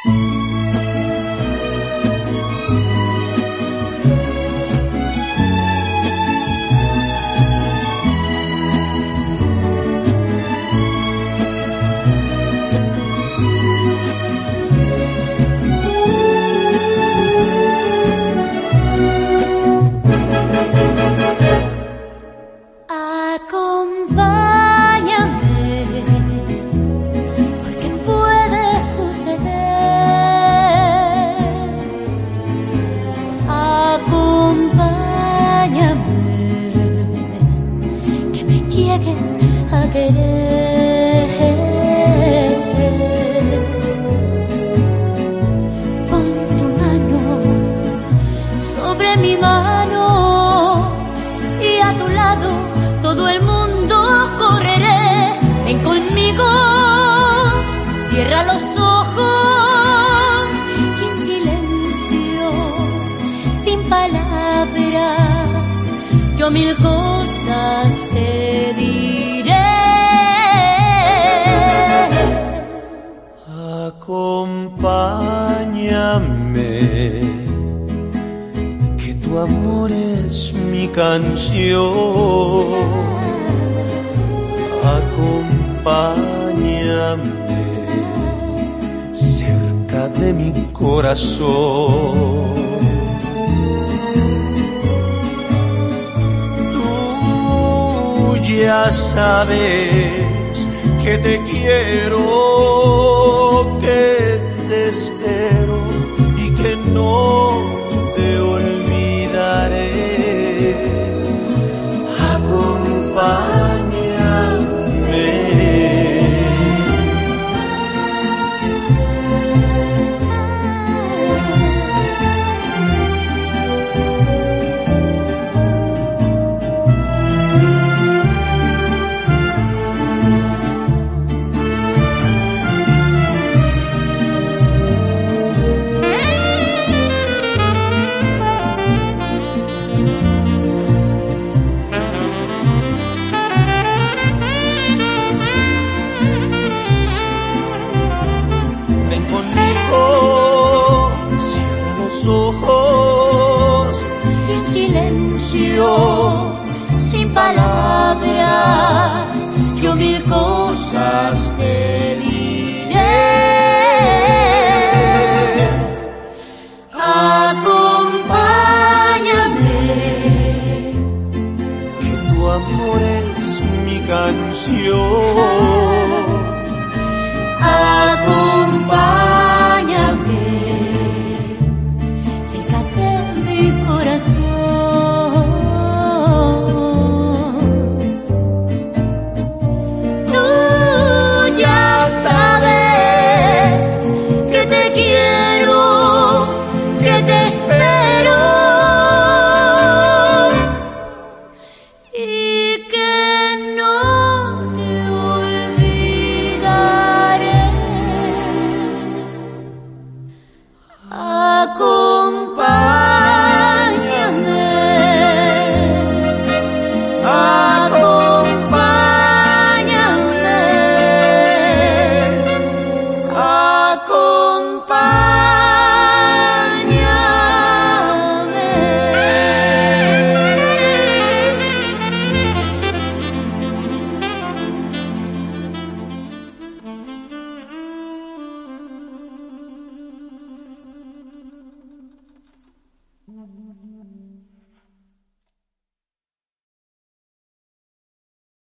Mil cosas te diré. Acompáñame, que tu amor es mi canción. Acompáñame cerca de mi corazón. Ya sabes que te quiero, que te espero y que no te olvidaré. Acompáñame. Ojos y en silencio, sin palabras, yo mil cosas te diré. Acompáñame, que tu amor es mi canción. Acompáñame cerca de mi corazón. Tú ya sabes que te quiero, que te espero y que no te olvidaré. Acompáñame, acompáñame, acompáñame.